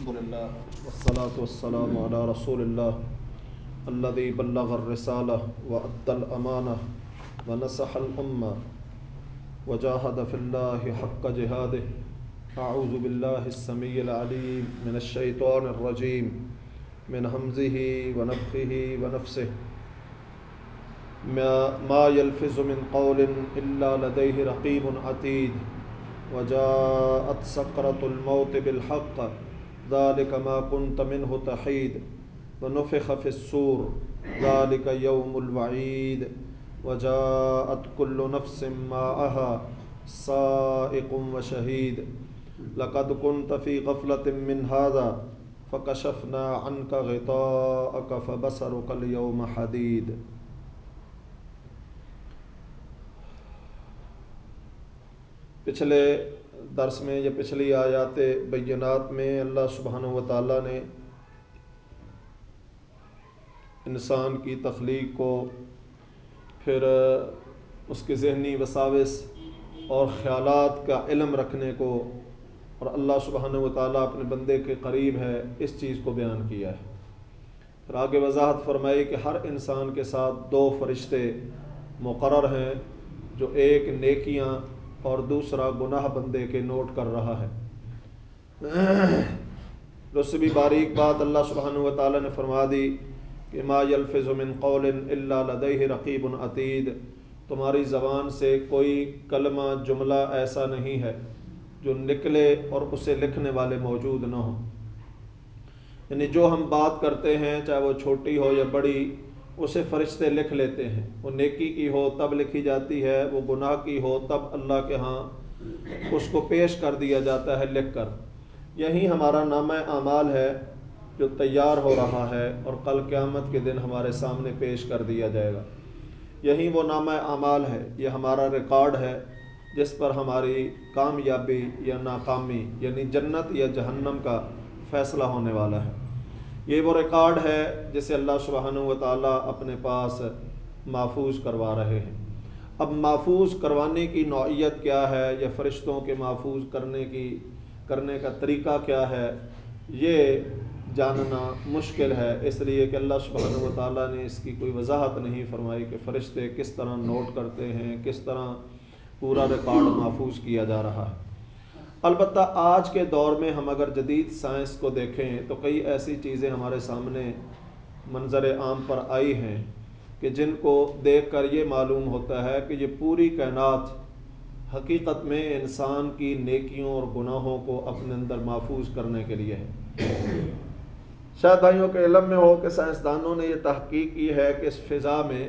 الحمدللہ والصلاة والسلام علی رسول اللہ الذي بلغ الرسالہ وأدى الأمانة ونصح الأمة وجاهد في الله حق جهاده أعوذ بالله السميع العليم من الشيطان الرجيم من همزه ونفخه ونفسه ما يلفظ من قول إلا لديه رقيب عتيد وجاءت سكرة الموت بالحق ذلك ما كنت منه تحيد ونفخ في الصور ذلك يوم الوعيد وجاءت كل نفس معها سائق وشهيد لقد كنت في غفلة من هذا فكشفنا عنك غطاءك فبصرك اليوم حديد. پچھلے درس میں یا پچھلی آیات بینات میں اللہ سبحانہ و تعالیٰ نے انسان کی تخلیق کو، پھر اس کے ذہنی وساوس اور خیالات کا علم رکھنے کو، اور اللہ سبحانہ و تعالیٰ اپنے بندے کے قریب ہے، اس چیز کو بیان کیا ہے. پھر آگے وضاحت فرمائی کہ ہر انسان کے ساتھ دو فرشتے مقرر ہیں، جو ایک نیکیاں اور دوسرا گناہ بندے کے نوٹ کر رہا ہے. اس سے بھی باریک بات اللہ سبحانہ و تعالیٰ نے فرما دی کہ ما یلفظ من قول الا لدیہ رقیب عتید، تمہاری زبان سے کوئی کلمہ جملہ ایسا نہیں ہے جو نکلے اور اسے لکھنے والے موجود نہ ہوں. یعنی جو ہم بات کرتے ہیں، چاہے وہ چھوٹی ہو یا بڑی، اسے فرشتے لکھ لیتے ہیں. وہ نیکی کی ہو تب لکھی جاتی ہے، وہ گناہ کی ہو تب اللہ کے ہاں اس کو پیش کر دیا جاتا ہے لکھ کر. یہی ہمارا نامہ اعمال ہے جو تیار ہو رہا ہے اور کل قیامت کے دن ہمارے سامنے پیش کر دیا جائے گا. یہی وہ نامہ اعمال ہے، یہ ہمارا ریکارڈ ہے جس پر ہماری کامیابی یا ناکامی، یعنی جنت یا جہنم کا فیصلہ ہونے والا ہے. یہ وہ ریکارڈ ہے جسے اللہ سبحانہ و تعالیٰ اپنے پاس محفوظ کروا رہے ہیں. اب محفوظ کروانے کی نوعیت کیا ہے، یا فرشتوں کے محفوظ کرنے کا طریقہ کیا ہے، یہ جاننا مشکل ہے، اس لیے کہ اللہ سبحانہ و تعالیٰ نے اس کی کوئی وضاحت نہیں فرمائی کہ فرشتے کس طرح نوٹ کرتے ہیں، کس طرح پورا ریکارڈ محفوظ کیا جا رہا ہے. البتہ آج کے دور میں ہم اگر جدید سائنس کو دیکھیں تو کئی ایسی چیزیں ہمارے سامنے منظر عام پر آئی ہیں کہ جن کو دیکھ کر یہ معلوم ہوتا ہے کہ یہ پوری کائنات حقیقت میں انسان کی نیکیوں اور گناہوں کو اپنے اندر محفوظ کرنے کے لیے ہے. شاید بھائیوں کے علم میں ہو کہ سائنسدانوں نے یہ تحقیق کی ہے کہ اس فضا میں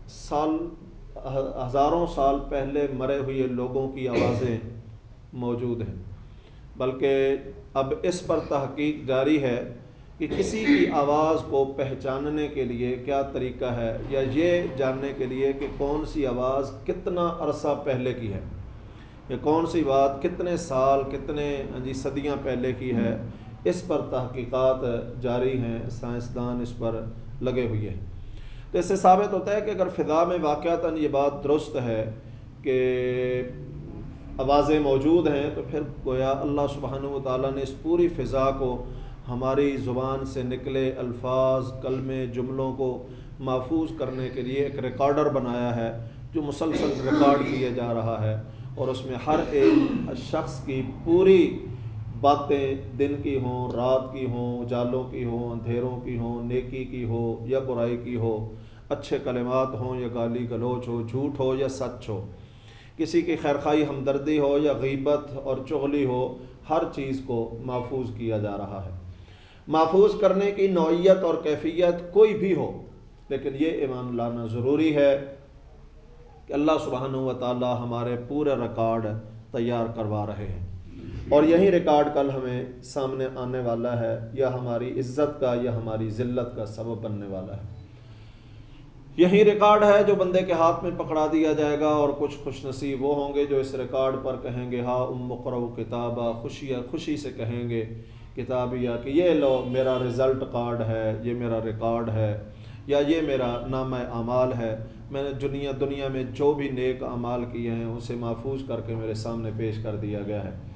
ہزاروں سال پہلے مرے ہوئے لوگوں کی آوازیں موجود ہیں. بلکہ اب اس پر تحقیق جاری ہے کہ کسی کی آواز کو پہچاننے کے لیے کیا طریقہ ہے، یا یہ جاننے کے لیے کہ کون سی آواز کتنا عرصہ پہلے کی ہے، یا کون سی بات کتنے سال، کتنے صدیاں پہلے کی ہے. اس پر تحقیقات جاری ہیں، سائنسدان اس پر لگے ہوئے ہیں. تو اس سے ثابت ہوتا ہے کہ اگر فضا میں واقعتاً یہ بات درست ہے کہ آوازیں موجود ہیں، تو پھر گویا اللہ سبحانہ و تعالیٰ نے اس پوری فضا کو ہماری زبان سے نکلے الفاظ، کلمے، جملوں کو محفوظ کرنے کے لیے ایک ریکارڈر بنایا ہے جو مسلسل ریکارڈ کیا جا رہا ہے، اور اس میں ہر ایک شخص کی پوری باتیں، دن کی ہوں، رات کی ہوں، اجالوں کی ہوں، اندھیروں کی ہوں، نیکی کی ہو یا برائی کی ہو، اچھے کلمات ہوں یا گالی گلوچ ہو، جھوٹ ہو یا سچ ہو، کسی کی خیرخواہی ہمدردی ہو یا غیبت اور چغلی ہو، ہر چیز کو محفوظ کیا جا رہا ہے. محفوظ کرنے کی نوعیت اور کیفیت کوئی بھی ہو، لیکن یہ ایمان لانا ضروری ہے کہ اللہ سبحانہ و تعالیٰ ہمارے پورے ریکارڈ تیار کروا رہے ہیں، اور یہی ریکارڈ کل ہمیں سامنے آنے والا ہے، یا ہماری عزت کا یا ہماری ذلت کا سبب بننے والا ہے. یہی ریکارڈ ہے جو بندے کے ہاتھ میں پکڑا دیا جائے گا، اور کچھ خوش نصیب وہ ہوں گے جو اس ریکارڈ پر کہیں گے ہاں اقرؤ کتابا، خوشی سے کہیں گے کتابیہ کہ یہ لو میرا رزلٹ کارڈ ہے، یہ میرا ریکارڈ ہے، یا یہ میرا نامہ اعمال ہے. میں نے دنیا میں جو بھی نیک اعمال کیے ہیں اسے محفوظ کر کے میرے سامنے پیش کر دیا گیا ہے.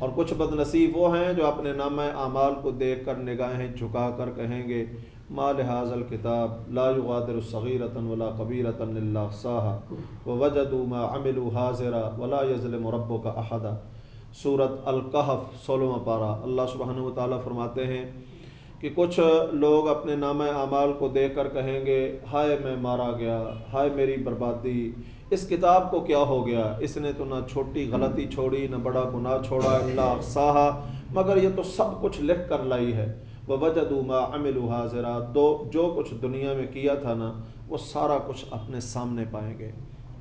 اور کچھ بدنصیب وہ ہیں جو اپنے نامہ اعمال کو دیکھ کر نگاہیں جھکا کر کہیں گے ما لهذا الکتاب لا یغادر صغیرۃ ولا کبیرۃ الا احصاها ووجدوا ما عملوا حاضرا ولا یظلم ربک احدا۔ سورۃ الکہف 16واں پارہ۔ اللہ سبحانہ وتعالیٰ فرماتے ہیں کہ کچھ لوگ اپنے نامہ اعمال کو دیکھ کر کہیں گے ہائے میں مارا گیا، ہائے میری بربادی، اس کتاب کو کیا ہو گیا، اس نے تو نہ چھوٹی غلطی چھوڑی نہ بڑا گناہ چھوڑا، الا احصاها، مگر یہ تو سب کچھ لکھ کر لائی ہے، ووجدوا ما عملوا حاضرا، جو کچھ دنیا میں کیا تھا نا وہ سارا کچھ اپنے سامنے پائیں گے۔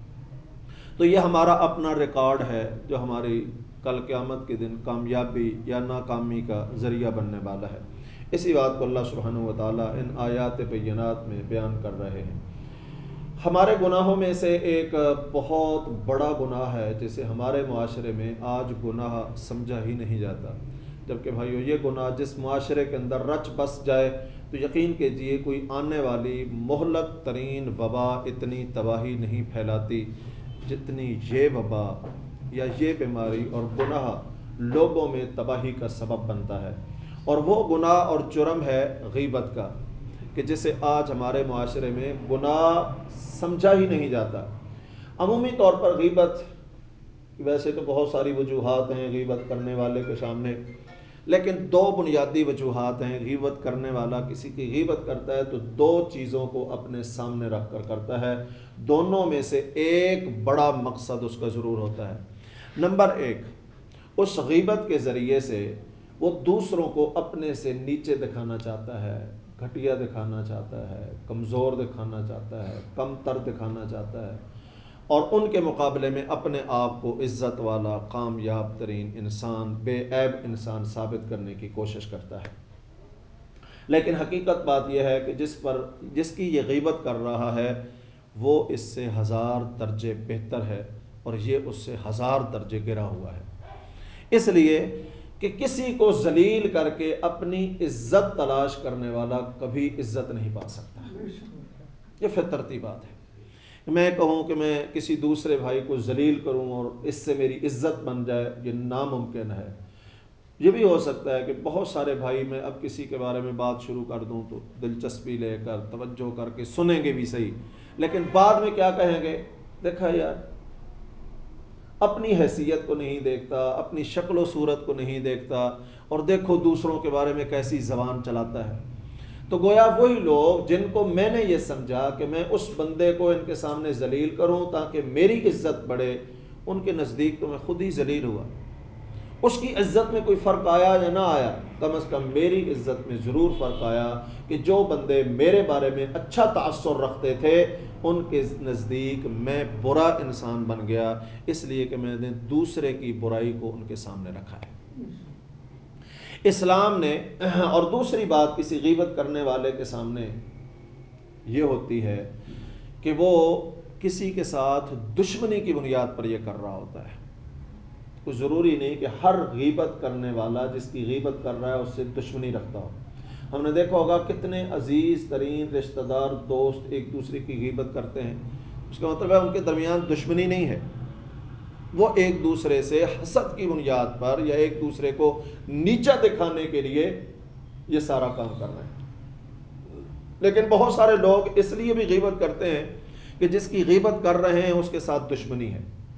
تو یہ ہمارا اپنا ریکارڈ ہے جو ہماری کل قیامت کے دن کامیابی یا ناکامی کا ذریعہ بننے والا ہے۔ اسی بات کو اللہ سبحانہ وتعالیٰ ان آیات بینات میں بیان کر رہے ہیں۔ ہمارے گناہوں میں سے ایک بہت بڑا گناہ ہے جسے ہمارے معاشرے میں آج گناہ سمجھا ہی نہیں جاتا، جبکہ بھائیو یہ گناہ جس معاشرے کے اندر رچ بس جائے تو یقین کیجئے کوئی آنے والی مہلک ترین وبا اتنی تباہی نہیں پھیلاتی جتنی یہ وبا یا یہ بیماری اور گناہ لوگوں میں تباہی کا سبب بنتا ہے۔ اور وہ گناہ اور جرم ہے غیبت کا، کہ جسے آج ہمارے معاشرے میں گناہ سمجھا ہی نہیں جاتا۔ عمومی طور پر غیبت، ویسے تو بہت ساری وجوہات ہیں غیبت کرنے والے کے سامنے، لیکن دو بنیادی وجوہات ہیں۔ غیبت کرنے والا کسی کی غیبت کرتا ہے تو دو چیزوں کو اپنے سامنے رکھ کر کرتا ہے، دونوں میں سے ایک بڑا مقصد اس کا ضرور ہوتا ہے۔ نمبر ایک، اس غیبت کے ذریعے سے وہ دوسروں کو اپنے سے نیچے دکھانا چاہتا ہے، گھٹیا دکھانا چاہتا ہے، کمزور دکھانا چاہتا ہے، کم تر دکھانا چاہتا ہے، اور ان کے مقابلے میں اپنے آپ کو عزت والا، کامیاب ترین انسان، بے عیب انسان ثابت کرنے کی کوشش کرتا ہے۔ لیکن حقیقت بات یہ ہے کہ جس کی یہ غیبت کر رہا ہے وہ اس سے 1000 درجے بہتر ہے اور یہ اس سے 1000 درجے گرا ہوا ہے۔ اس لیے کہ کسی کو ذلیل کر کے اپنی عزت تلاش کرنے والا کبھی عزت نہیں پا سکتا۔ یہ فطرتی بات ہے۔ میں کہوں کہ میں کسی دوسرے بھائی کو ذلیل کروں اور اس سے میری عزت بن جائے، یہ ناممکن ہے۔ یہ بھی ہو سکتا ہے کہ بہت سارے بھائی میں اب کسی کے بارے میں بات شروع کر دوں تو دلچسپی لے کر توجہ کر کے سنیں گے بھی صحیح، لیکن بعد میں کیا کہیں گے، دیکھا یار اپنی حیثیت کو نہیں دیکھتا، اپنی شکل و صورت کو نہیں دیکھتا، اور دیکھو دوسروں کے بارے میں کیسی زبان چلاتا ہے۔ تو گویا وہی لوگ جن کو میں نے یہ سمجھا کہ میں اس بندے کو ان کے سامنے ذلیل کروں تاکہ میری عزت بڑھے، ان کے نزدیک تو میں خود ہی ذلیل ہوا۔ اس کی عزت میں کوئی فرق آیا یا نہ آیا، کم از کم میری عزت میں ضرور فرق آیا کہ جو بندے میرے بارے میں اچھا تاثر رکھتے تھے ان کے نزدیک میں برا انسان بن گیا، اس لیے کہ میں نے دوسرے کی برائی کو ان کے سامنے رکھا ہے۔ اسلام نے، اور دوسری بات کسی غیبت کرنے والے کے سامنے یہ ہوتی ہے کہ وہ کسی کے ساتھ دشمنی کی بنیاد پر یہ کر رہا ہوتا ہے۔ کوئی ضروری نہیں کہ ہر غیبت کرنے والا جس کی غیبت کر رہا ہے اس سے دشمنی رکھتا ہو۔ ہم نے دیکھا ہوگا کتنے عزیز ترین رشتہ دار دوست ایک دوسرے کی غیبت کرتے ہیں، اس کا مطلب ہے ان کے درمیان دشمنی نہیں ہے، وہ ایک دوسرے سے حسد کی بنیاد پر یا ایک دوسرے کو نیچا دکھانے کے لیے یہ سارا کام کر رہے ہیں۔ لیکن بہت سارے لوگ اس لیے بھی غیبت کرتے ہیں کہ جس کی غیبت کر رہے ہیں اس کے ساتھ دشمنی ہے،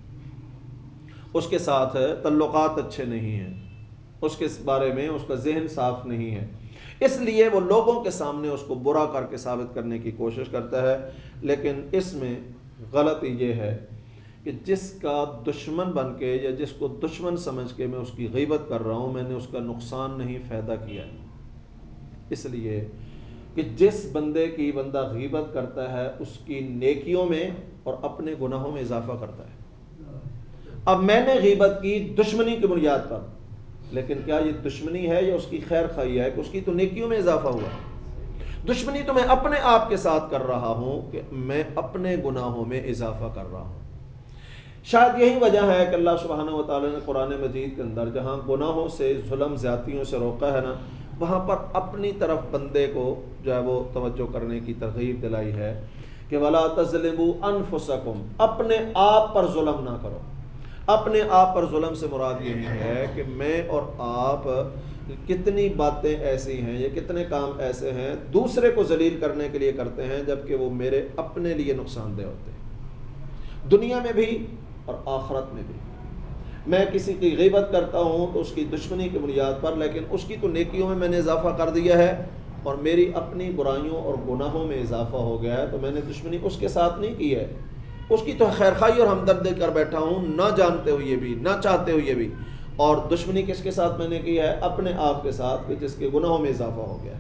اس کے ساتھ تعلقات اچھے نہیں ہیں، اس کے بارے میں اس کا ذہن صاف نہیں ہے، اس لیے وہ لوگوں کے سامنے اس کو برا کر کے ثابت کرنے کی کوشش کرتا ہے۔ لیکن اس میں غلطی یہ ہے کہ جس کا دشمن بن کے یا جس کو دشمن سمجھ کے میں اس کی غیبت کر رہا ہوں، میں نے اس کا نقصان نہیں فائدہ کیا ہے۔ اس لیے کہ جس بندے کی بندہ غیبت کرتا ہے اس کی نیکیوں میں اور اپنے گناہوں میں اضافہ کرتا ہے۔ اب میں نے غیبت کی دشمنی کی بنیاد پر، لیکن کیا یہ دشمنی ہے یا اس کی خیر خواہی ہے کہ اس کی تو نیکیوں میں اضافہ ہوا؟ دشمنی تو میں اپنے آپ کے ساتھ کر رہا ہوں کہ میں اپنے گناہوں میں اضافہ کر رہا ہوں۔ شاید یہی وجہ ہے کہ اللہ سبحانہ وتعالی نے قرآن مجید کے اندر جہاں گناہوں سے، ظلم زیادتیوں سے روکا ہے نا، وہاں پر اپنی طرف بندے کو جو ہے وہ توجہ کرنے کی ترغیب دلائی ہے کہ وَلَا تَظْلِمُوا أَنفُسَكُمْ، اپنے آپ پر ظلم نہ کرو۔ اپنے آپ پر ظلم سے مراد یہی ہے کہ میں اور آپ کتنی باتیں ایسی ہیں یا کتنے کام ایسے ہیں دوسرے کو ذلیل کرنے کے لیے کرتے ہیں جبکہ وہ میرے اپنے لیے نقصان دہ ہوتے ہیں، دنیا میں بھی اور آخرت میں بھی۔ میں کسی کی غیبت کرتا ہوں تو اس کی دشمنی کی بنیاد پر، لیکن اس کی تو نیکیوں میں نے اضافہ کر دیا ہے اور میری اپنی برائیوں اور گناہوں میں اضافہ ہو گیا ہے، تو میں نے دشمنی اس کے ساتھ نہیں کی ہے، اس کی تو خیرخواہی اور ہمدردی کر بیٹھا ہوں، نہ جانتے ہوئے بھی نہ چاہتے ہوئے بھی۔ اور دشمنی کس کے ساتھ میں نے کی ہے؟ اپنے آپ کے ساتھ، کہ جس کے گناہوں میں اضافہ ہو گیا ہے۔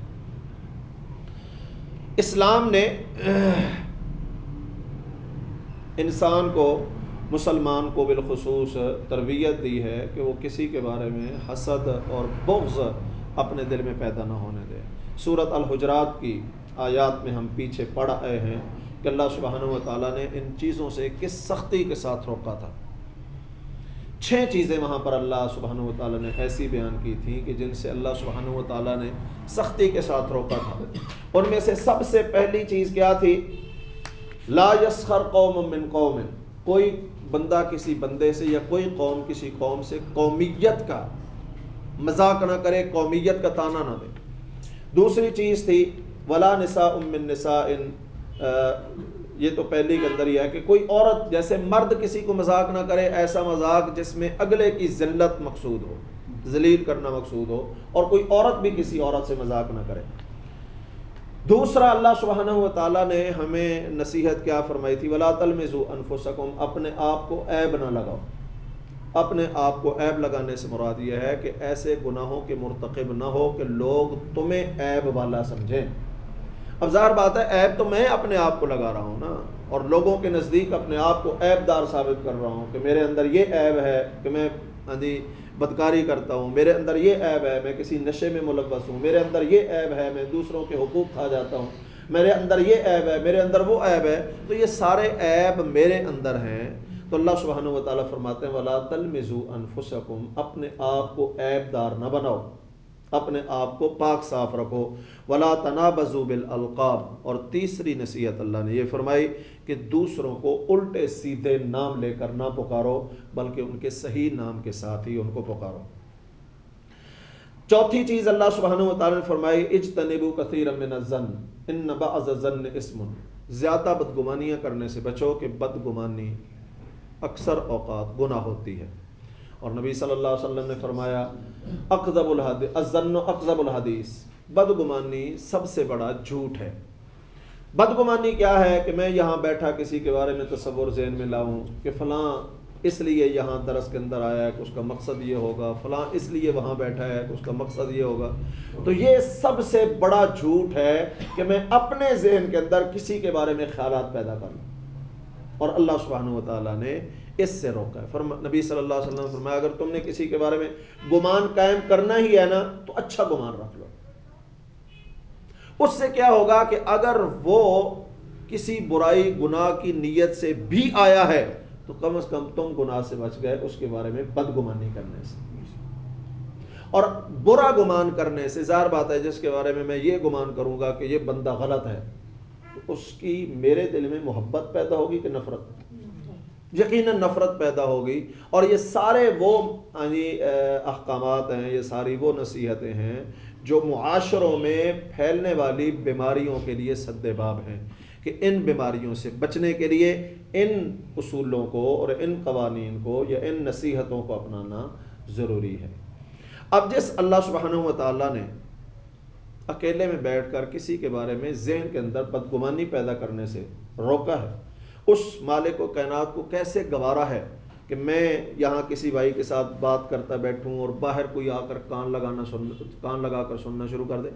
اسلام نے انسان کو، مسلمان کو بالخصوص تربیت دی ہے کہ وہ کسی کے بارے میں حسد اور بغض اپنے دل میں پیدا نہ ہونے دے۔ سورۃ الحجرات کی آیات میں ہم پیچھے پڑھ آئے ہیں کہ اللہ سبحانہ و تعالیٰ نے ان چیزوں سے کس سختی کے ساتھ روکا تھا۔ 6 چیزیں وہاں پر اللہ سبحانہ و تعالیٰ نے ایسی بیان کی تھیں کہ جن سے اللہ سبحانہ و تعالیٰ نے سختی کے ساتھ روکا تھا۔ ان میں سے سب سے پہلی چیز کیا تھی؟ لا یسخر قوم من قوم، کوئی بندہ کسی بندے سے یا کوئی قوم کسی قوم سے قومیت کا مذاق نہ کرے، قومیت کا طعنہ نہ دے۔ دوسری چیز تھی ولا نساء من نساء، یہ تو پہلی کے اندر ہی ہے کہ کوئی عورت جیسے مرد کسی کو مذاق نہ کرے، ایسا مذاق جس میں اگلے کی ذلت مقصود ہو، ذلیل کرنا مقصود ہو، اور کوئی عورت بھی کسی عورت سے مذاق نہ کرے۔ دوسرا اللہ سبحانہ و تعالیٰ نے ہمیں نصیحت کیا فرمائی تھی؟ ولا تلمزوا انفسکم، اپنے آپ کو عیب نہ لگاؤ۔ اپنے آپ کو عیب لگانے سے مراد یہ ہے کہ ایسے گناہوں کے مرتکب نہ ہو کہ لوگ تمہیں عیب والا سمجھیں۔ اب ظاہر بات ہے عیب تو میں اپنے آپ کو لگا رہا ہوں نا، اور لوگوں کے نزدیک اپنے آپ کو عیب دار ثابت کر رہا ہوں کہ میرے اندر یہ عیب ہے کہ میں بدکاری کرتا ہوں، میرے اندر یہ عیب ہے میں کسی نشے میں ملوث ہوں، میرے اندر یہ عیب ہے میں دوسروں کے حقوق کھا جاتا ہوں، میرے اندر یہ عیب ہے، میرے اندر وہ عیب ہے، تو یہ سارے عیب میرے اندر ہیں۔ تو اللہ سبحانہ و تعالیٰ فرماتے ہیں ولا تلمزوا انفسکم، اپنے آپ کو عیب دار نہ بناؤ، اپنے آپ کو پاک صاف رکھو۔ ولا تنابزوا بالالقاب، اور تیسری نصیحت اللہ نے یہ فرمائی کہ دوسروں کو الٹے سیدھے نام لے کر نہ پکارو، بلکہ ان کے صحیح نام کے ساتھ ہی ان کو پکارو۔ چوتھی چیز اللہ سبحانہ و تعالیٰ نے فرمائی اجتنبوا کثیرا من الظن ان بعض الظن اسم، زیادہ بدگمانیاں کرنے سے بچو کہ بدگمانی اکثر اوقات گناہ ہوتی ہے۔ اور نبی صلی اللہ علیہ وسلم نے فرمایا اکذب الحدیث الظن اکذب الحدیث، بدگمانی سب سے بڑا جھوٹ ہے۔ بدگمانی کیا ہے؟ کہ میں یہاں بیٹھا کسی کے بارے میں تصور ذہن میں لاؤں کہ فلاں اس لیے یہاں درس کے اندر آیا ہے کہ اس کا مقصد یہ ہوگا، فلاں اس لیے وہاں بیٹھا ہے کہ اس کا مقصد یہ ہوگا۔ تو یہ سب سے بڑا جھوٹ ہے کہ میں اپنے ذہن کے اندر کسی کے بارے میں خیالات پیدا کر لوں، اور اللہ سبحانہ و تعالیٰ نے اس سے روکا ہے۔ نبی صلی اللہ علیہ وسلم نے فرمایا اگر تم نے کسی کے بارے میں گمان قائم کرنا ہی ہے نا تو اچھا گمان رکھ لو۔ اس سے کیا ہوگا کہ اگر وہ کسی برائی گناہ کی نیت سے بھی آیا ہے تو کم از کم تم گناہ سے بچ گئے اس کے بارے میں بدگمانی کرنے سے۔ اور برا گمان کرنے سے ظاہر بات ہے جس کے بارے میں میں یہ گمان کروں گا کہ یہ بندہ غلط ہے، تو اس کی میرے دل میں محبت پیدا ہوگی کہ نفرت؟ یقیناً نفرت پیدا ہوگی۔ اور یہ سارے وہ احکامات ہیں، یہ ساری وہ نصیحتیں ہیں جو معاشروں میں پھیلنے والی بیماریوں کے لیے سد باب ہیں، کہ ان بیماریوں سے بچنے کے لیے ان اصولوں کو اور ان قوانین کو یا ان نصیحتوں کو اپنانا ضروری ہے۔ اب جس اللہ سبحانہ و تعالیٰ نے اکیلے میں بیٹھ کر کسی کے بارے میں ذہن کے اندر بدگمانی پیدا کرنے سے روکا ہے، اس مالک و کائنات کو کیسے گوارا ہے کہ میں یہاں کسی بھائی کے ساتھ بات کرتا بیٹھوں اور باہر کوئی آ کر کان لگا کر سننا شروع کر دے؟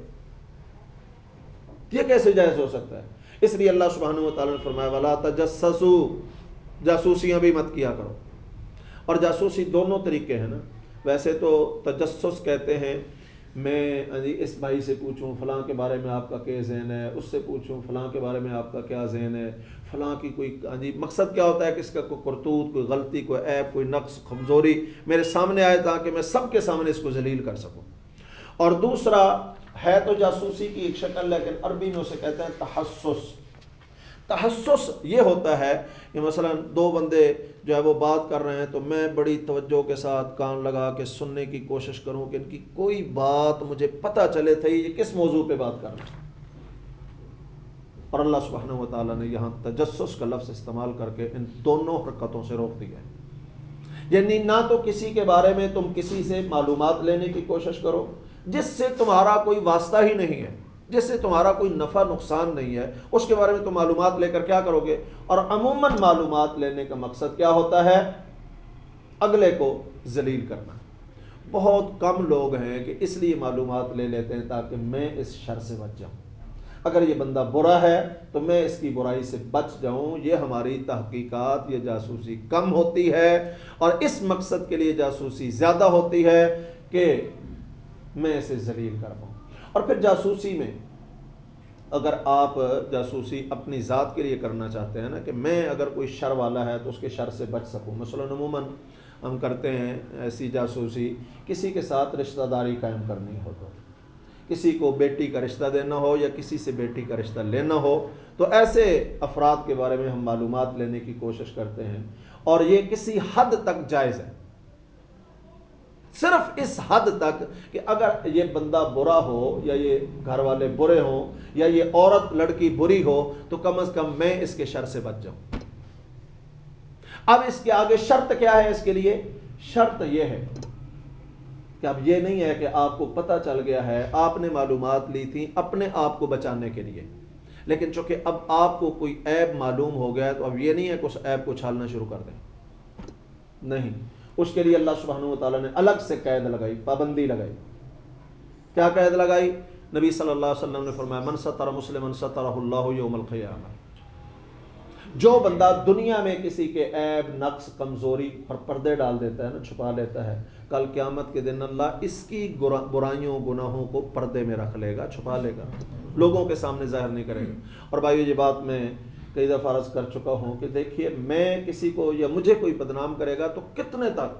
یہ کیسے جائز ہو سکتا ہے؟ اس لیے اللہ سبحانہ و تعالیٰ نے فرمایا ولا تجسسوا، جاسوسیاں بھی مت کیا کرو۔ اور جاسوسی دونوں طریقے ہیں نا، ویسے تو تجسس کہتے ہیں میں اس بھائی سے پوچھوں فلاں کے بارے میں آپ کا کیا ذہن ہے، اس سے پوچھوں فلاں کے بارے میں آپ کا کیا ذہن ہے، فلاں کی کوئی مقصد کیا ہوتا ہے کہ اس کا کوئی کرتوت، کوئی غلطی، کوئی عیب، کوئی نقص، کمزوری میرے سامنے آئے تاکہ میں سب کے سامنے اس کو ذلیل کر سکوں۔ اور دوسرا ہے تو جاسوسی کی ایک شکل، لیکن عربی میں اسے کہتے ہیں تحسس۔ تحسس یہ ہوتا ہے کہ مثلا دو بندے جو ہے وہ بات کر رہے ہیں تو میں بڑی توجہ کے ساتھ کان لگا کے سننے کی کوشش کروں کہ ان کی کوئی بات مجھے پتہ چلے تھی یہ کس موضوع پہ بات کر رہے ہیں. اور اللہ سبحانہ و تعالیٰ نے یہاں تجسس کا لفظ استعمال کر کے ان دونوں حرکتوں سے روک دیا ہے. یعنی نہ تو کسی کے بارے میں تم کسی سے معلومات لینے کی کوشش کرو جس سے تمہارا کوئی واسطہ ہی نہیں ہے، جس سے تمہارا کوئی نفع نقصان نہیں ہے، اس کے بارے میں تم معلومات لے کر کیا کرو گے. اور عموماً معلومات لینے کا مقصد کیا ہوتا ہے؟ اگلے کو ذلیل کرنا. بہت کم لوگ ہیں کہ اس لیے معلومات لے لیتے ہیں تاکہ میں اس شر سے بچ جاؤں. اگر یہ بندہ برا ہے تو میں اس کی برائی سے بچ جاؤں. یہ ہماری تحقیقات، یہ جاسوسی کم ہوتی ہے اور اس مقصد کے لیے جاسوسی زیادہ ہوتی ہے کہ میں اسے ذلیل کر پاؤں. اور پھر جاسوسی میں اگر آپ جاسوسی اپنی ذات کے لیے کرنا چاہتے ہیں نا کہ میں اگر کوئی شر والا ہے تو اس کے شر سے بچ سکوں. مثلا عموماً ہم کرتے ہیں ایسی جاسوسی کسی کے ساتھ رشتہ داری قائم کرنی ہو، تو کسی کو بیٹی کا رشتہ دینا ہو یا کسی سے بیٹی کا رشتہ لینا ہو تو ایسے افراد کے بارے میں ہم معلومات لینے کی کوشش کرتے ہیں. اور یہ کسی حد تک جائز ہے، صرف اس حد تک کہ اگر یہ بندہ برا ہو یا یہ گھر والے برے ہوں یا یہ عورت لڑکی بری ہو تو کم از کم میں اس کے شر سے بچ جاؤں. اب اس کے آگے شرط کیا ہے؟ اس کے لیے شرط یہ ہے کہ اب یہ نہیں ہے کہ آپ کو پتہ چل گیا ہے، آپ نے معلومات لی تھی اپنے آپ کو بچانے کے لیے، لیکن چونکہ اب آپ کو کوئی عیب معلوم ہو گیا تو اب یہ نہیں ہے کہ اس عیب کو چھالنا شروع کر دیں. نہیں، اس کے لیے اللہ سبحانہ و تعالیٰ نے الگ سے قید لگائی، پابندی لگائی. کیا قید لگائی؟ نبی صلی اللہ علیہ وسلم نے فرمایا من ستر مسلما سترہ اللہ یوم القیامہ. جو بندہ دنیا میں کسی کے عیب، نقص، کمزوری پر پردے ڈال دیتا ہے نا، چھپا لیتا ہے، کل قیامت کے دن اللہ اس کی برائیوں، گناہوں کو پردے میں رکھ لے گا، چھپا لے گا، لوگوں کے سامنے ظاہر نہیں کرے گا. اور بھائیو یہ بات میں کئی دفعہ عرض کر چکا ہوں کہ دیکھیے میں کسی کو یا مجھے کوئی بدنام کرے گا تو کتنے تک،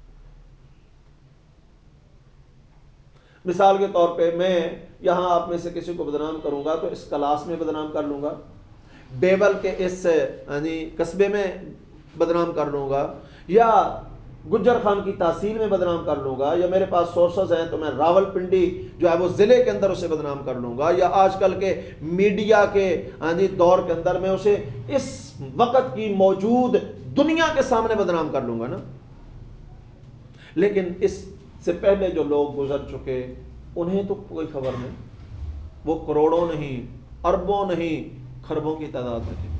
مثال کے طور پہ میں یہاں آپ میں سے کسی کو بدنام کروں گا تو اس کلاس میں بدنام کر لوں گا، بیبل کے اس قصبے میں بدنام کر لوں گا، یا گجر خان کی تحصیل میں بدنام کر لوں گا، یا میرے پاس سورسز ہیں تو میں راول پنڈی جو ہے وہ ضلع کے اندر اسے بدنام کر لوں گا، یا آج کل کے میڈیا کے دور کے اندر میں اسے اس وقت کی موجود دنیا کے سامنے بدنام کر لوں گا نا. لیکن اس سے پہلے جو لوگ گزر چکے انہیں تو کوئی خبر نہیں، وہ کروڑوں نہیں، اربوں نہیں، خربوں کی تعداد میں تھی.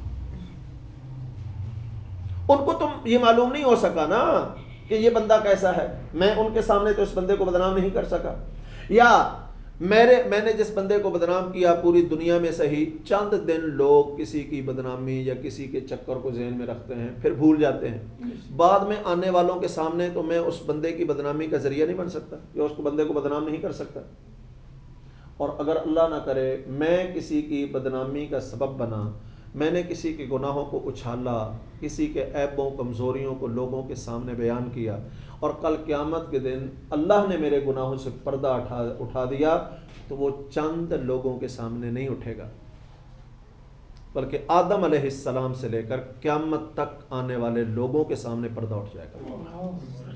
ان کو تم یہ معلوم نہیں ہو سکا نا کہ یہ بندہ کیسا ہے. میں ان کے سامنے تو اس بندے کو بدنام نہیں کر سکا، یا میں نے جس بندے کو بدنام کیا پوری دنیا میں صحیح چند دن لوگ کسی کی بدنامی یا کسی کے چکر کو ذہن میں رکھتے ہیں پھر بھول جاتے ہیں. بعد میں آنے والوں کے سامنے تو میں اس بندے کی بدنامی کا ذریعہ نہیں بن سکتا یا اس کو بندے کو بدنام نہیں کر سکتا. اور اگر اللہ نہ کرے میں کسی کی بدنامی کا سبب بنا، میں نے کسی کے گناہوں کو اچھالا، کسی کے عیبوں، کمزوریوں کو لوگوں کے سامنے بیان کیا، اور کل قیامت کے دن اللہ نے میرے گناہوں سے پردہ اٹھا دیا، تو وہ چند لوگوں کے سامنے نہیں اٹھے گا بلکہ آدم علیہ السلام سے لے کر قیامت تک آنے والے لوگوں کے سامنے پردہ اٹھ جائے گا.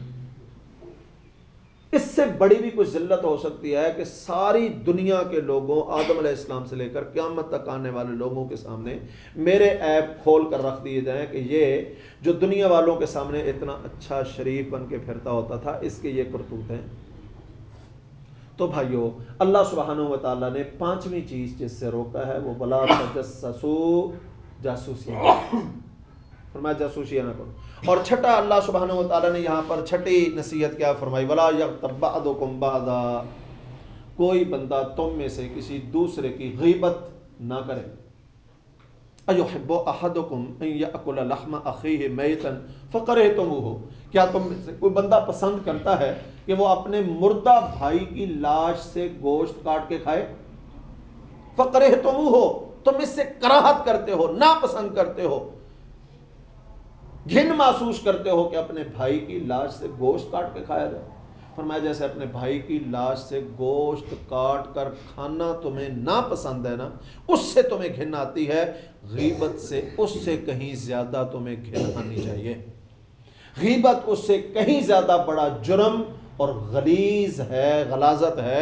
اس سے بڑی بھی کوئی ذلت ہو سکتی ہے کہ ساری دنیا کے لوگوں، آدم علیہ السلام سے لے کر قیامت تک آنے والے لوگوں کے سامنے میرے عیب کھول کر رکھ دیے جائیں کہ یہ جو دنیا والوں کے سامنے اتنا اچھا شریف بن کے پھرتا ہوتا تھا اس کے یہ کرتوت ہیں. تو بھائیو اللہ سبحانہ و تعالیٰ نے پانچویں چیز جس سے روکا ہے وہ ولا تجسسوا، جاسوسی فرمایا جاسوسی نہ کرو. اور چھٹا اللہ سبحانہ و تعالیٰ نے یہاں پر چھٹی نصیحت کیا فرمائی؟ ولا یغتب بعضکم بعضا، کوئی بندہ تم میں سے کسی دوسرے کی غیبت نہ کرے. ایحب احدکم ان یاکل لحم اخیہ میتا فکرہتموہ، کیا تم میں سے کوئی بندہ پسند کرتا ہے کہ وہ اپنے مردہ بھائی کی لاش سے گوشت کاٹ کے کھائے؟ فکرہتموہ، تم اس سے کراہت کرتے ہو، ناپسند کرتے ہو، گھن محسوس کرتے ہو کہ اپنے بھائی کی لاش سے گوشت کاٹ کے کھایا جائے. فرمایا جیسے اپنے بھائی کی لاش سے گوشت کاٹ کر کھانا تمہیں ناپسند ہے نا، اس سے تمہیں گھن آتی ہے، غیبت سے اس سے کہیں زیادہ تمہیں گھن آنی چاہیے۔ غیبت اس سے کہیں زیادہ بڑا جرم اور غلیظ ہے، غلاظت ہے۔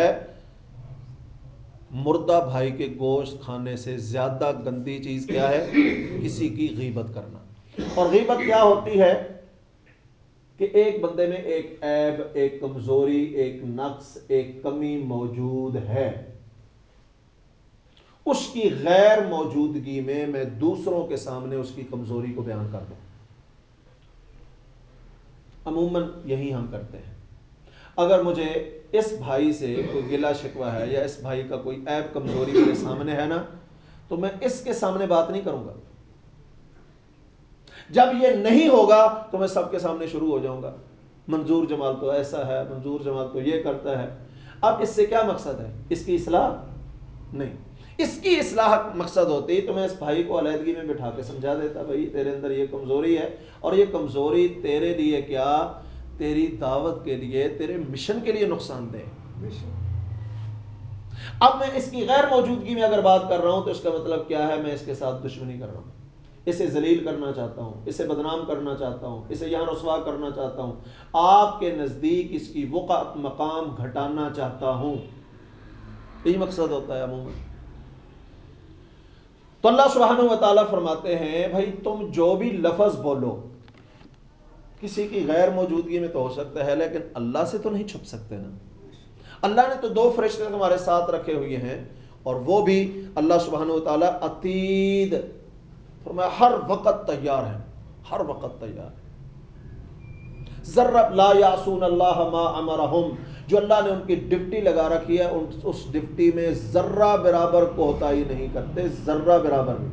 مردہ بھائی کے گوشت کھانے سے زیادہ گندی چیز کیا ہے؟ کسی کی غیبت کرنا۔ اور غیبت کیا ہوتی ہے کہ ایک بندے میں ایک عیب، ایک کمزوری، ایک نقص، ایک کمی موجود ہے، اس کی غیر موجودگی میں دوسروں کے سامنے اس کی کمزوری کو بیان کر دوں۔ عموماً یہی ہم کرتے ہیں۔ اگر مجھے اس بھائی سے کوئی گلہ شکوہ ہے یا اس بھائی کا کوئی عیب کمزوری میرے سامنے ہے نا، تو میں اس کے سامنے بات نہیں کروں گا۔ جب یہ نہیں ہوگا تو میں سب کے سامنے شروع ہو جاؤں گا، منظور جمال تو ایسا ہے، منظور جمال تو یہ کرتا ہے۔ اب اس سے کیا مقصد ہے؟ اس کی اصلاح نہیں۔ اس کی اصلاح مقصد ہوتی تو میں اس بھائی کو علیحدگی میں بٹھا کے سمجھا دیتا، بھائی تیرے اندر یہ کمزوری ہے، اور یہ کمزوری تیرے لیے کیا، تیری دعوت کے لیے، تیرے مشن کے لیے نقصان دہ۔ اب میں اس کی غیر موجودگی میں اگر بات کر رہا ہوں تو اس کا مطلب کیا ہے؟ میں اس کے ساتھ دشمنی کر رہا ہوں، اسے ذلیل کرنا چاہتا ہوں، اسے بدنام کرنا چاہتا ہوں، اسے یہاں رسوا کرنا چاہتا ہوں، آپ کے نزدیک اس کی وقعت مقام گھٹانا چاہتا ہوں۔ یہی مقصد ہوتا ہے عموماً۔ تو اللہ سبحانہ و تعالیٰ فرماتے ہیں بھائی تم جو بھی لفظ بولو کسی کی غیر موجودگی میں تو ہو سکتا ہے، لیکن اللہ سے تو نہیں چھپ سکتے نا۔ اللہ نے تو 2 فرشتے تمہارے ساتھ رکھے ہوئے ہیں، اور وہ بھی اللہ سبحانہ و تعالیٰ عتید، فرمایا ہر وقت تیار ہے، ہر وقت تیار ہے۔ ذرا لا یعصون اللہ ما امرہم، جو اللہ نے ان کی ڈپٹی لگا رکھی ہے اس ڈپٹی میں ذرہ برابر کوتاہی نہیں کرتے، ذرہ برابر بھی،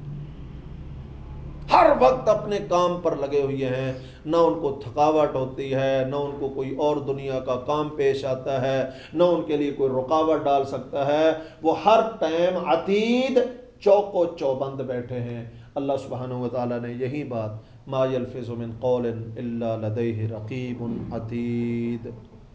ہر وقت اپنے کام پر لگے ہوئے ہیں، نہ ان کو تھکاوٹ ہوتی ہے، نہ ان کو کوئی اور دنیا کا کام پیش آتا ہے، نہ ان کے لیے کوئی رکاوٹ ڈال سکتا ہے۔ وہ ہر ٹائم عتید، چوک و چوبند بیٹھے ہیں۔ اللہ سبحانہ و تعالیٰ نے یہی بات ما یلفظ من قول الا لدیہ رقیب عتید،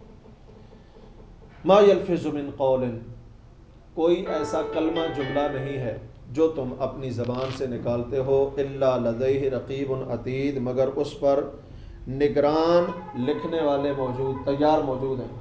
ما یلفظ من قول، کوئی ایسا کلمہ جملہ نہیں ہے جو تم اپنی زبان سے نکالتے ہو الا لدیہ رقیب عتید، مگر اس پر نگران لکھنے والے موجود، تیار موجود ہیں۔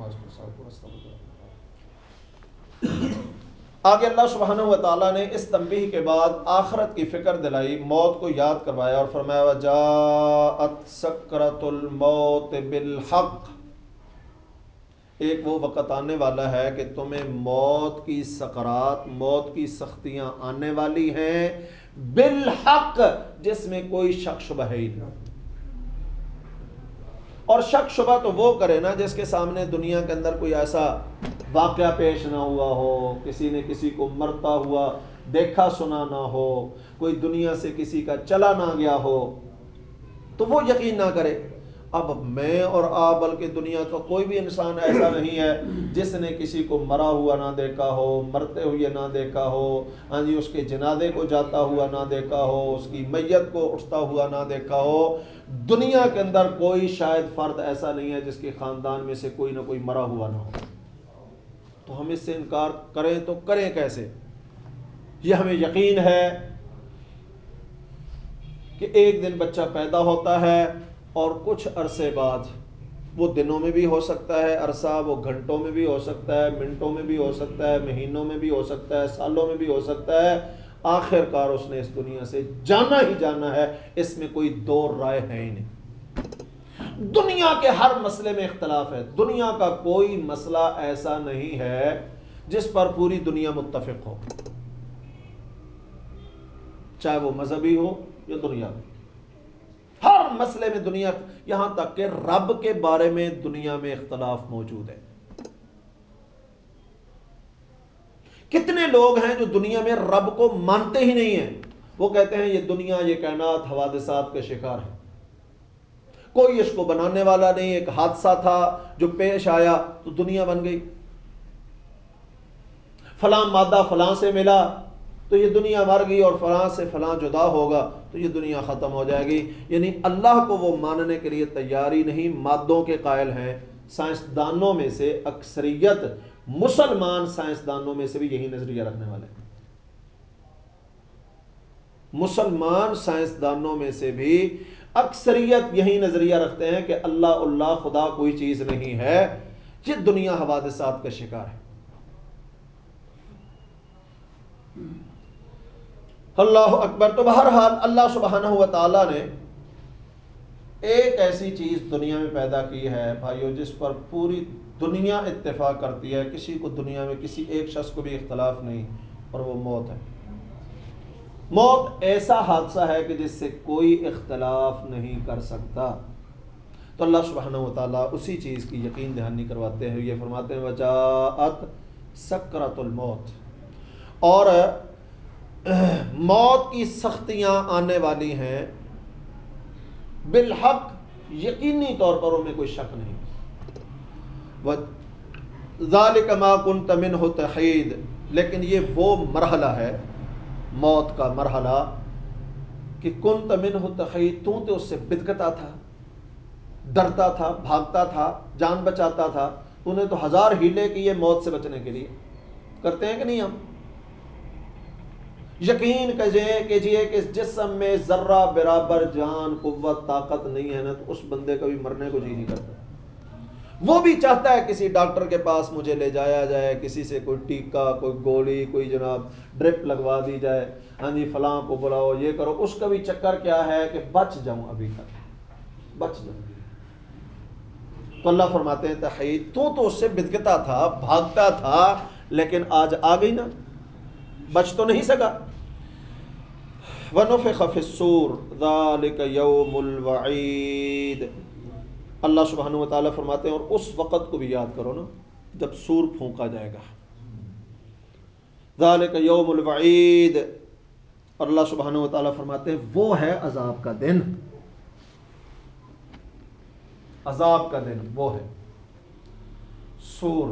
آگے اللہ سبحانہ و تعالیٰ نے اس تنبیہ کے بعد آخرت کی فکر دلائی، موت کو یاد کروایا، اور فرمایا وجاءت سکرۃ الموت بالحق، ایک وہ وقت آنے والا ہے کہ تمہیں موت کی سکرات، موت کی سختیاں آنے والی ہیں بالحق، جس میں کوئی شک شبہ ہے ہی نہیں۔ اور شک شبہ تو وہ کرے نا جس کے سامنے دنیا کے اندر کوئی ایسا واقعہ پیش نہ ہوا ہو، کسی نے کسی کو مرتا ہوا دیکھا سنا نہ ہو، کوئی دنیا سے کسی کا چلا نہ گیا ہو، تو وہ یقین نہ کرے۔ اب میں اور آپ بلکہ دنیا کا کوئی بھی انسان ایسا نہیں ہے جس نے کسی کو مرا ہوا نہ دیکھا ہو، مرتے ہوئے نہ دیکھا ہو، ہاں جی، اس کے جنازے کو جاتا ہوا نہ دیکھا ہو، اس کی میت کو اٹھتا ہوا نہ دیکھا ہو۔ دنیا کے اندر کوئی شاید فرد ایسا نہیں ہے جس کے خاندان میں سے کوئی نہ کوئی مرا ہوا نہ ہو۔ تو ہم اس سے انکار کریں تو کریں کیسے؟ یہ ہمیں یقین ہے کہ ایک دن بچہ پیدا ہوتا ہے اور کچھ عرصے بعد، وہ دنوں میں بھی ہو سکتا ہے عرصہ، وہ گھنٹوں میں بھی ہو سکتا ہے، منٹوں میں بھی ہو سکتا ہے، مہینوں میں بھی ہو سکتا ہے، سالوں میں بھی ہو سکتا ہے، آخر کار اس نے اس دنیا سے جانا ہی جانا ہے، اس میں کوئی دو رائے ہے ہی نہیں۔ دنیا کے ہر مسئلے میں اختلاف ہے، دنیا کا کوئی مسئلہ ایسا نہیں ہے جس پر پوری دنیا متفق ہو، چاہے وہ مذہبی ہو یا دنیا میں، ہر مسئلے میں دنیا، یہاں تک کہ رب کے بارے میں دنیا میں اختلاف موجود ہے۔ کتنے لوگ ہیں جو دنیا میں رب کو مانتے ہی نہیں ہیں، وہ کہتے ہیں یہ دنیا، یہ کائنات حوادثات کے شکار ہے، کوئی اس کو بنانے والا نہیں، ایک حادثہ تھا جو پیش آیا تو دنیا بن گئی، فلاں مادہ فلاں سے ملا تو یہ دنیا مر گئی، اور فلاں سے فلاں جدا ہوگا تو یہ دنیا ختم ہو جائے گی۔ یعنی اللہ کو وہ ماننے کے لیے تیار ہی نہیں، مادوں کے قائل ہیں، سائنسدانوں میں سے اکثریت مسلمان سائنسدانوں میں سے بھی یہی نظریہ رکھنے والے ہیں. مسلمان سائنسدانوں میں سے بھی اکثریت یہی نظریہ رکھتے ہیں کہ اللہ خدا کوئی چیز نہیں ہے، یہ دنیا حوادثات کا شکار ہے. اللہ اکبر. تو بہرحال اللہ سبحانہ و تعالیٰ نے ایک ایسی چیز دنیا میں پیدا کی ہے بھائیو جس پر پوری دنیا اتفاق کرتی ہے، کسی کو دنیا میں کسی ایک شخص کو بھی اختلاف نہیں، اور وہ موت ہے. موت ایسا حادثہ ہے کہ جس سے کوئی اختلاف نہیں کر سکتا. تو اللہ سبحانہ و تعالیٰ اسی چیز کی یقین دہانی کرواتے ہیں. یہ فرماتے ہیں وجاءت سکرۃ الموت، اور موت کی سختیاں آنے والی ہیں بالحق، یقینی طور پر ان میں کوئی شک نہیں. ذالک ما کنت منہ تحید، لیکن یہ وہ مرحلہ ہے موت کا مرحلہ کہ کنت منہ تحید، تو اس سے بدکتا تھا، ڈرتا تھا، بھاگتا تھا، جان بچاتا تھا. تو نے تو ہزار ہیلے کیے موت سے بچنے کے لیے. کرتے ہیں کہ نہیں ہم؟ یقین کیجئے کہ اس جسم میں ذرہ برابر جان، قوت، طاقت نہیں ہے نا تو اس بندے کا بھی مرنے کو جی نہیں کرتا. وہ بھی چاہتا ہے کسی ڈاکٹر کے پاس مجھے لے جایا جائے، کسی سے کوئی ٹیکہ، کوئی گولی، کوئی جناب ڈرپ لگوا دی جائے، ہاں جی فلاں کو بلاؤ، یہ کرو. اس کا بھی چکر کیا ہے کہ بچ جاؤں، ابھی تک بچ جاؤں. تو اللہ فرماتے ہیں تحید، تو اس سے بدکتا تھا، بھاگتا تھا، لیکن آج آ گئی نا، بچ تو نہیں سکا. وَنُفِخَ فِي الصُّورِ ذَلِكَ يَوْمُ الْوَعِيدِ. اللہ سبحانہ و تعالیٰ فرماتے ہیں اور اس وقت کو بھی یاد کرو نا جب سور پھونکا جائے گا. ذَلِكَ يَوْمُ الْوَعِيدِ. اور اللہ سبحانہ و تعالیٰ فرماتے ہیں وہ ہے عذاب کا دن. عذاب کا دن وہ ہے. سور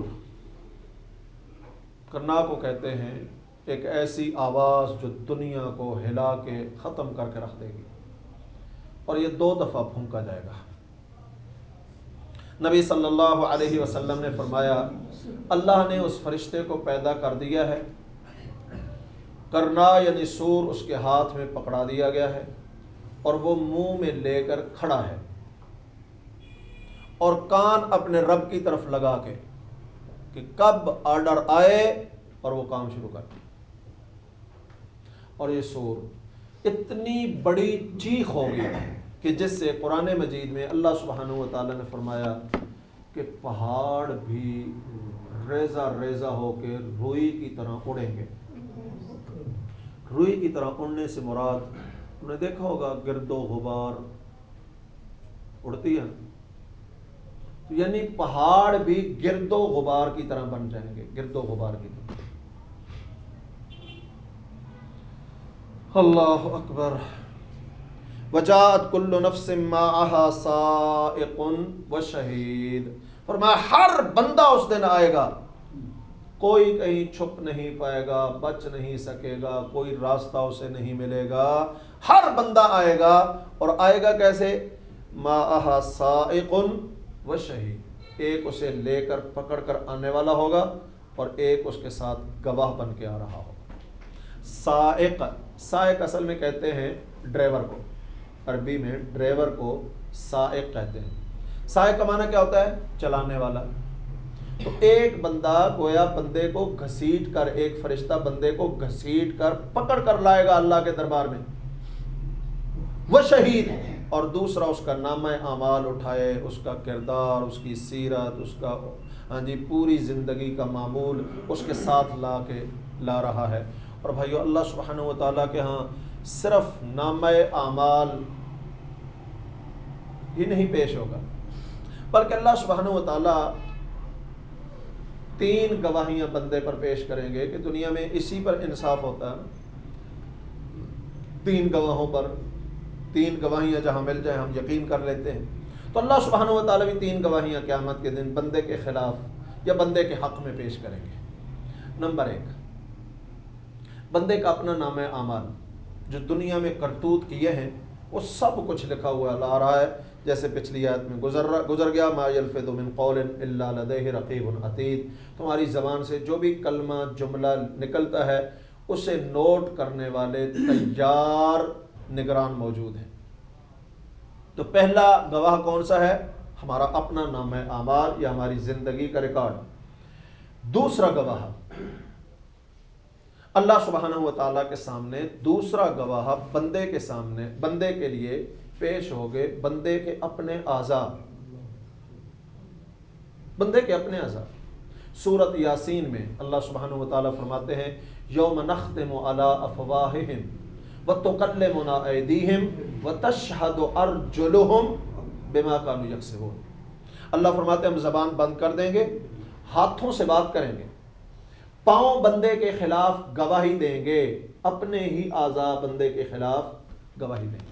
کرنا کو کہتے ہیں ایک ایسی آواز جو دنیا کو ہلا کے ختم کر کے رکھ دے گی، اور یہ 2 دفعہ پھونکا جائے گا. نبی صلی اللہ علیہ وسلم نے فرمایا اللہ نے اس فرشتے کو پیدا کر دیا ہے، کرنا یعنی سور اس کے ہاتھ میں پکڑا دیا گیا ہے، اور وہ منہ میں لے کر کھڑا ہے، اور کان اپنے رب کی طرف لگا کے کہ کب آرڈر آئے اور وہ کام شروع کر دے. اور یہ سور اتنی بڑی چیخ ہوگی کہ جس سے قرآن مجید میں اللہ سبحانہ و تعالیٰ نے فرمایا کہ پہاڑ بھی ریزہ ریزہ ہو کے روئی کی طرح اڑیں گے. روئی کی طرح اڑنے سے مراد تم نے دیکھا ہوگا گرد و غبار اڑتی ہے، یعنی پہاڑ بھی گرد و غبار کی طرح بن جائیں گے، گرد و غبار کی طرح. اللہ اکبر. وجاءت کل نفس معها سائق وشہید. فرمایا ہر بندہ اس دن آئے گا، کوئی کہیں چھپ نہیں پائے گا، بچ نہیں سکے گا، کوئی راستہ اسے نہیں ملے گا. ہر بندہ آئے گا، اور آئے گا کیسے؟ معها سائق وشہید. ایک اسے لے کر پکڑ کر آنے والا ہوگا، اور ایک اس کے ساتھ گواہ بن کے آ رہا ہوگا. سائق اصل میں کہتے ہیں ڈرائیور کو، عربی میں ڈرائیور کو سائق کہتے ہیں. سائق کا معنی کیا ہوتا ہے؟ چلانے والا. تو ایک بندہ گویا بندے کو گھسیٹ کر، ایک فرشتہ بندے کو گھسیٹ کر پکڑ کر لائے گا اللہ کے دربار میں. وہ شہید، اور دوسرا اس کا نامہ اعمال اٹھائے، اس کا کردار، اس کی سیرت، اس کا ہاں جی پوری زندگی کا معمول اس کے ساتھ لا رہا ہے. اور بھائیو اللہ سبحانہ و تعالیٰ کے ہاں صرف نامہ اعمال ہی نہیں پیش ہوگا، بلکہ اللہ سبحانہ و تعالیٰ 3 گواہیاں بندے پر پیش کریں گے کہ دنیا میں اسی پر انصاف ہوتا ہے. 3 گواہوں پر 3 گواہیاں جہاں مل جائیں ہم یقین کر لیتے ہیں. تو اللہ سبحانہ و تعالیٰ بھی 3 گواہیاں قیامت کے دن بندے کے خلاف یا بندے کے حق میں پیش کریں گے. نمبر 1، بندے کا اپنا نامہ اعمال جو دنیا میں کرتوت کیے ہیں وہ سب کچھ لکھا ہوا لا رہا ہے جیسے پچھلی آیت میں گزر گیا، ما یلفظ من قول الا لدیہ رقیب عتید، تمہاری زبان سے جو بھی کلمہ جملہ نکلتا ہے اسے نوٹ کرنے والے تیار نگران موجود ہیں۔ تو پہلا گواہ کون سا ہے؟ ہمارا اپنا نامہ اعمال یا ہماری زندگی کا ریکارڈ۔ دوسرا گواہ اللہ سبحانہ و تعالیٰ کے سامنے، دوسرا گواہ بندے کے سامنے، بندے کے لیے پیش ہو گئے بندے کے اپنے اعضاء، بندے کے اپنے اعضاء۔ سورۃ یاسین میں اللہ سبحانہ و تعالیٰ فرماتے ہیں یوم نختم علی افواہہم وتکلمنا ایدیہم وتشہد ارجلہم بما کانوا یکسبون۔ اللہ فرماتے ہیں ہم زبان بند کر دیں گے، ہاتھوں سے بات کریں گے، پاؤں بندے کے خلاف گواہی دیں گے، اپنے ہی اعضاء بندے کے خلاف گواہی دیں گے۔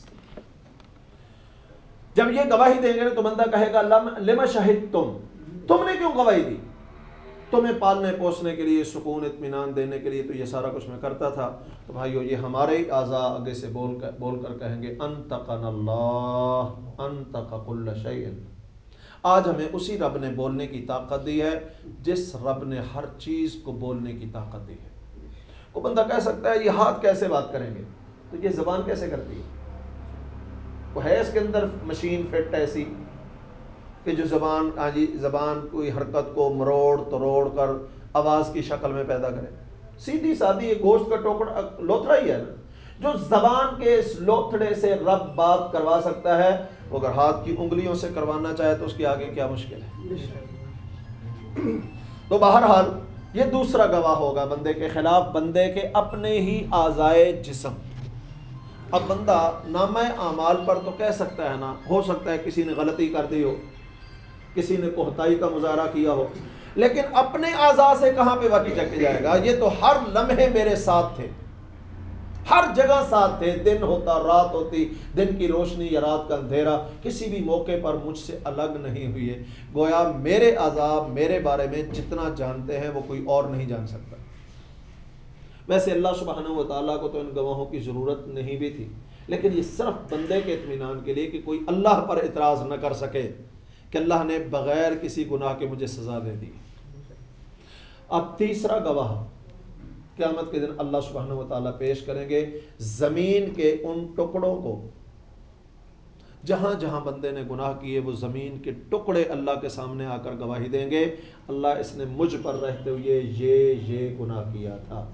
جب یہ گواہی دیں گے تو بندہ کہے گا لما شہدتم، تم نے کیوں گواہی دی؟ تمہیں پالنے پوسنے کے لیے، سکون اطمینان دینے کے لیے تو یہ سارا کچھ میں کرتا تھا۔ تو بھائیو یہ ہمارے ہی اعضاء آگے سے بول کر کہیں گے انطقنا اللہ انطق کل شیء۔ آج ہمیں اسی رب نے بولنے کی طاقت دی ہے جس رب نے ہر چیز کو بولنے کی طاقت دی ہے۔ وہ بندہ کہہ سکتا ہے یہ ہاتھ کیسے بات کریں گے، تو یہ زبان کیسے کرتی ہے؟ وہ ہے اس کے اندر مشین فٹ ایسی کہ جو زبان کوئی حرکت کو مروڑ توڑ کر آواز کی شکل میں پیدا کرے؟ سیدھی سادھی یہ گوشت کا ٹوکڑا لوتھڑا ہی ہے نا۔ جو زبان کے اس لوتھڑے سے رب بات کروا سکتا ہے، وہ اگر ہاتھ کی انگلیوں سے کروانا چاہے تو اس کے آگے کیا مشکل ہے؟ تو بہرحال یہ دوسرا گواہ ہوگا بندے کے خلاف، بندے کے اپنے ہی اعضائے جسم۔ اب بندہ نامہ اعمال پر تو کہہ سکتا ہے نا، ہو سکتا ہے کسی نے غلطی کر دی ہو، کسی نے کوہتائی کا مظاہرہ کیا ہو، لیکن اپنے اعضاء سے کہاں پہ واقعی چکے جائے گا؟ یہ تو ہر لمحے میرے ساتھ تھے، ہر جگہ ساتھ تھے، دن ہوتا رات ہوتی، دن کی روشنی یا رات کا اندھیرا، کسی بھی موقع پر مجھ سے الگ نہیں ہوئے۔ گویا میرے اعضاء میرے بارے میں جتنا جانتے ہیں وہ کوئی اور نہیں جان سکتا۔ ویسے اللہ سبحانہ و تعالیٰ کو تو ان گواہوں کی ضرورت نہیں بھی تھی، لیکن یہ صرف بندے کے اطمینان کے لیے کہ کوئی اللہ پر اعتراض نہ کر سکے کہ اللہ نے بغیر کسی گناہ کے مجھے سزا دے دی۔ اب تیسرا گواہ قیامت کے دن اللہ سبحانہ و تعالیٰ پیش کریں گے زمین کے ان ٹکڑوں کو، جہاں جہاں بندے نے گناہ کیے وہ زمین کے ٹکڑے اللہ کے سامنے آ کر گواہی دیں گے اللہ اس نے مجھ پر رہتے ہوئے یہ گناہ کیا تھا۔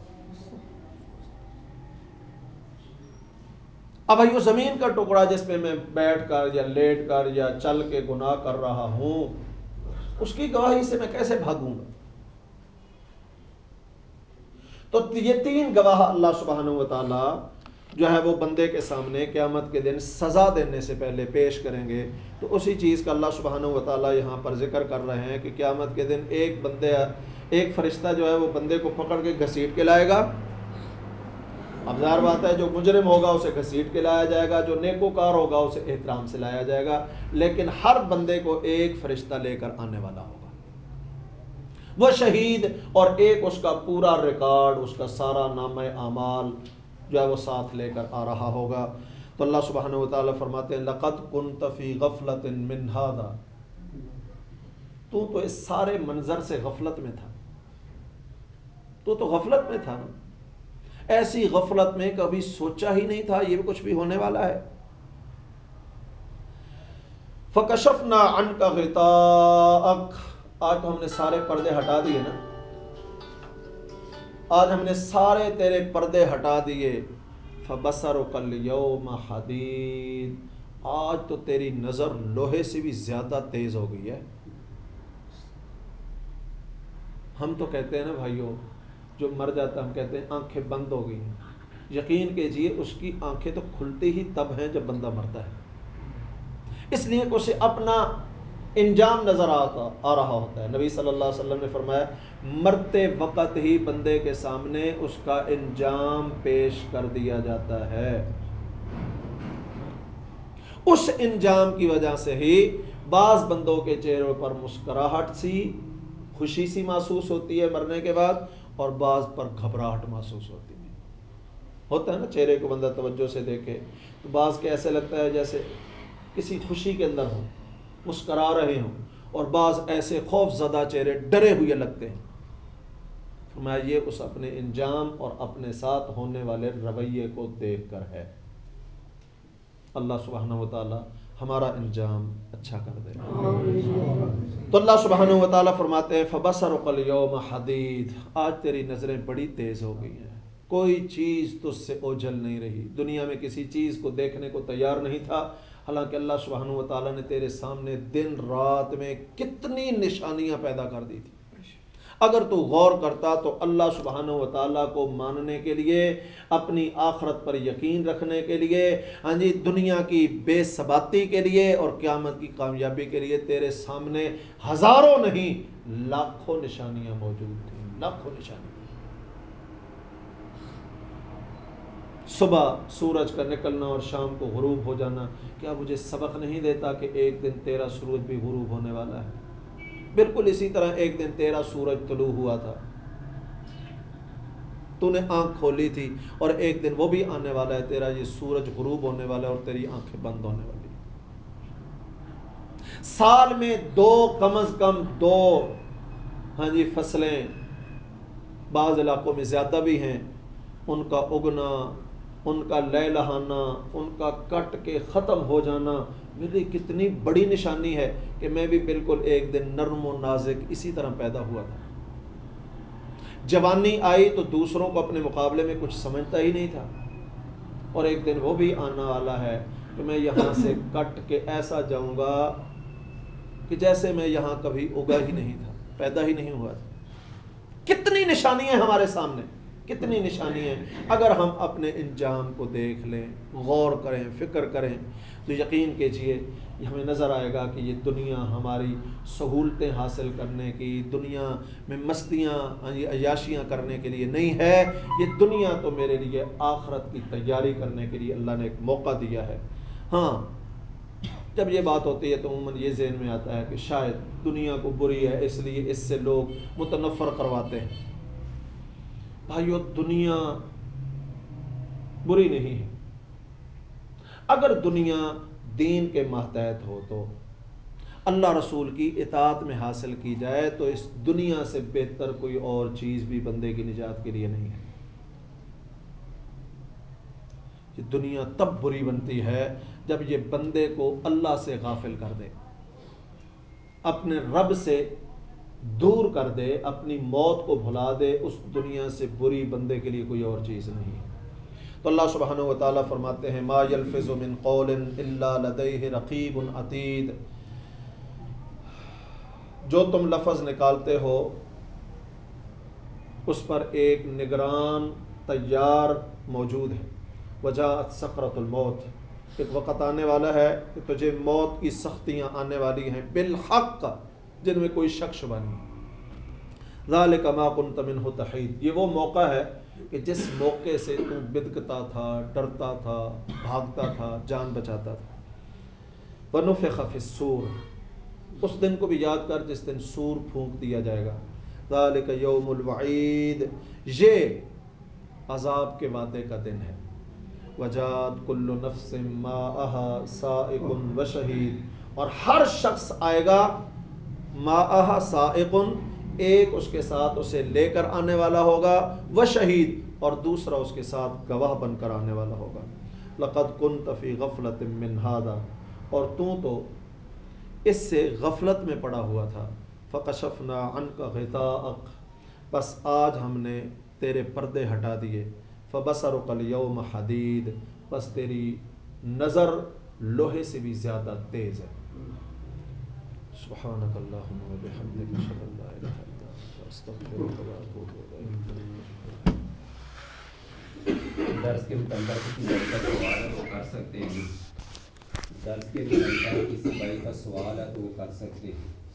اب وہ زمین کا ٹکڑا جس پہ میں بیٹھ کر یا لیٹ کر یا چل کے گناہ کر رہا ہوں، اس کی گواہی سے میں کیسے بھاگوں گا؟ تو یہ تین گواہ اللہ سبحانہ و تعالیٰ جو ہے وہ بندے کے سامنے قیامت کے دن سزا دینے سے پہلے پیش کریں گے۔ تو اسی چیز کا اللہ سبحانہ و تعالیٰ یہاں پر ذکر کر رہے ہیں کہ قیامت کے دن ایک فرشتہ جو ہے وہ بندے کو پکڑ کے گھسیٹ کے لائے گا۔ اب ظاہر بات ہے جو مجرم ہوگا اسے گھسیٹ کے لایا جائے گا، جو نیکوکار ہوگا اسے احترام سے لایا جائے گا، لیکن ہر بندے کو ایک فرشتہ لے کر آنے والا ہوگا، وہ شہید، اور ایک اس کا پورا ریکارڈ، اس کا سارا نامہ اعمال جو ہے وہ ساتھ لے کر آ رہا ہوگا۔ تو اللہ سبحانہ و تعالیٰ فرماتے ہیں لَقَدْ كُنْتَ فِي غَفْلَةٍ مِّنْ هَذَا، تو اس سارے منظر سے غفلت میں تھا، تو غفلت میں تھا، ایسی غفلت میں کبھی سوچا ہی نہیں تھا یہ بھی کچھ بھی ہونے والا ہے۔ فَكَشَفْنَا عَنْكَ غِطَاءَكَ، آج تو ہم نے سارے پردے ہٹا دیے نا، آج ہم نے سارے تیرے پردے ہٹا دیے۔ فَبَصَرُكَ الْيَوْمَ حَدِيدٌ، آج تو تیری نظر لوہے سے بھی زیادہ تیز ہو گئی ہے۔ ہم تو کہتے ہیں نا بھائیو، جو مر جاتا ہم کہتے ہیں آنکھیں بند ہو گئی ہیں، یقین کیجئے اس کی آنکھیں تو کھلتی ہی تب ہیں جب بندہ مرتا ہے، اس لیے کہ اسے اپنا انجام نظر آ رہا ہوتا ہے۔ نبی صلی اللہ علیہ وسلم نے فرمایا مرتے وقت ہی بندے کے سامنے اس کا انجام پیش کر دیا جاتا ہے، اس انجام کی وجہ سے ہی بعض بندوں کے چہروں پر مسکراہٹ سی، خوشی سی محسوس ہوتی ہے مرنے کے بعد، اور بعض پر گھبراہٹ محسوس ہوتی ہے۔ ہوتا ہے نا چہرے کو بندہ توجہ سے دیکھے تو بعض کے ایسے لگتا ہے جیسے کسی خوشی کے اندر ہوں، مسکرا رہے ہوں، اور بعض ایسے خوف زدہ چہرے ڈرے ہوئے لگتے ہیں۔ فرمایا یہ اس اپنے انجام اور اپنے ساتھ ہونے والے رویے کو دیکھ کر ہے۔ اللہ سبحانہ و تعالی ہمارا انجام اچھا کر دے۔ تو اللہ سبحانہ و تعالی فرماتے ہیں فَبَصَرُكَ الْيَوْمَ حَدِيدٌ، آج تیری نظریں بڑی تیز ہو گئی ہیں، کوئی چیز تجھ سے اوجھل نہیں رہی۔ دنیا میں کسی چیز کو دیکھنے کو تیار نہیں تھا، حالانکہ اللہ سبحانہ و تعالیٰ نے تیرے سامنے دن رات میں کتنی نشانیاں پیدا کر دی تھی۔ اگر تو غور کرتا تو اللہ سبحانہ و تعالیٰ کو ماننے کے لیے، اپنی آخرت پر یقین رکھنے کے لیے، دنیا کی بے ثباتی کے لیے اور قیامت کی کامیابی کے لیے تیرے سامنے ہزاروں نہیں لاکھوں نشانیاں موجود تھیں، لاکھوں نشانیاں۔ صبح سورج کا نکلنا اور شام کو غروب ہو جانا کیا مجھے سبق نہیں دیتا کہ ایک دن تیرا سورج بھی غروب ہونے والا ہے؟ بالکل اسی طرح ایک دن تیرا سورج طلوع ہوا تھا، تو نے آنکھ کھولی تھی، اور ایک دن وہ بھی آنے والا ہے، تیرا یہ سورج غروب ہونے والا ہے اور تیری آنکھیں بند ہونے والی ہیں۔ سال میں کم از کم دو فصلیں، بعض علاقوں میں زیادہ بھی ہیں، ان کا اگنا، ان کا لہلہانا، ان کا کٹ کے ختم ہو جانا میری کتنی بڑی نشانی ہے کہ میں بھی بالکل ایک دن نرم و نازک اسی طرح پیدا ہوا تھا۔ جوانی آئی تو دوسروں کو اپنے مقابلے میں کچھ سمجھتا ہی نہیں تھا، اور ایک دن وہ بھی آنے والا ہے کہ میں یہاں سے کٹ کے ایسا جاؤں گا کہ جیسے میں یہاں کبھی اگا ہی نہیں تھا، پیدا ہی نہیں ہوا تھا۔ کتنی نشانیاں ہمارے سامنے، کتنی نشانیاں۔ اگر ہم اپنے انجام کو دیکھ لیں، غور کریں، فکر کریں، تو یقین کیجئے ہمیں نظر آئے گا کہ یہ دنیا ہماری سہولتیں حاصل کرنے کی، دنیا میں مستیاں عیاشیاں کرنے کے لیے نہیں ہے، یہ دنیا تو میرے لیے آخرت کی تیاری کرنے کے لیے اللہ نے ایک موقع دیا ہے۔ ہاں، جب یہ بات ہوتی ہے تو عموماً یہ ذہن میں آتا ہے کہ شاید دنیا کو بری ہے اس لیے اس سے لوگ متنفر کرواتے ہیں۔ بھائیو، دنیا بری نہیں ہے، اگر دنیا دین کے ماتحت ہو تو اللہ رسول کی اطاعت میں حاصل کی جائے تو اس دنیا سے بہتر کوئی اور چیز بھی بندے کی نجات کے لیے نہیں ہے۔ یہ دنیا تب بری بنتی ہے جب یہ بندے کو اللہ سے غافل کر دے، اپنے رب سے دور کر دے، اپنی موت کو بھلا دے۔ اس دنیا سے بری بندے کے لیے کوئی اور چیز نہیں ہے۔ تو اللہ سبحانہ و تعالیٰ فرماتے ہیں ما یلفظ من قول الا لدیہ رقیب عتید، جو تم لفظ نکالتے ہو اس پر ایک نگران تیار موجود ہے۔ وجاءت سکرۃ الموت، ایک وقت آنے والا ہے کہ تجھے موت کی سختیاں آنے والی ہیں، بالحق، جن میں کوئی شک شبہ نہیں۔ ذالک ما کنت منہ تحید، یہ وہ موقع ہے کہ جس موقع سے تو بدکتا تھا، ڈرتا تھا، بھاگتا تھا، جان بچاتا تھا۔ ونفخ فی الصور، اس دن کو بھی یاد کر جس دن سور پھونک دیا جائے گا۔ ذالک یوم الوعید، یہ عذاب کے وعدے کا دن ہے۔ وجاءت کل نفس ماءہا سائق و شہید، اور ہر شخص آئے گا ماءہا سائق، ایک اس کے ساتھ اسے لے کر آنے والا ہوگا، و شہید، اور دوسرا اس کے ساتھ گواہ بن کر آنے والا ہوگا۔ لقد كنت في غفلة من هذا، اور تو اس سے غفلت میں پڑا ہوا تھا۔ فکشفنا عنك غطاءك، بس آج ہم نے تیرے پردے ہٹا دیے۔ فبصرك اليوم حدید، بس تیری نظر لوہے سے بھی زیادہ تیز ہے۔ سبحانک اللہم و بحمدک، اشہد ان لا الہ الا انت، استغفرک و اتوب الیک۔ درس کے متعلقہ کسی بھائی کا سوال ہے وہ کر سکتے ہیں۔ درس کے متعلقہ کسی بھائی کا سوال ہے تو وہ کر سکتے ہیں۔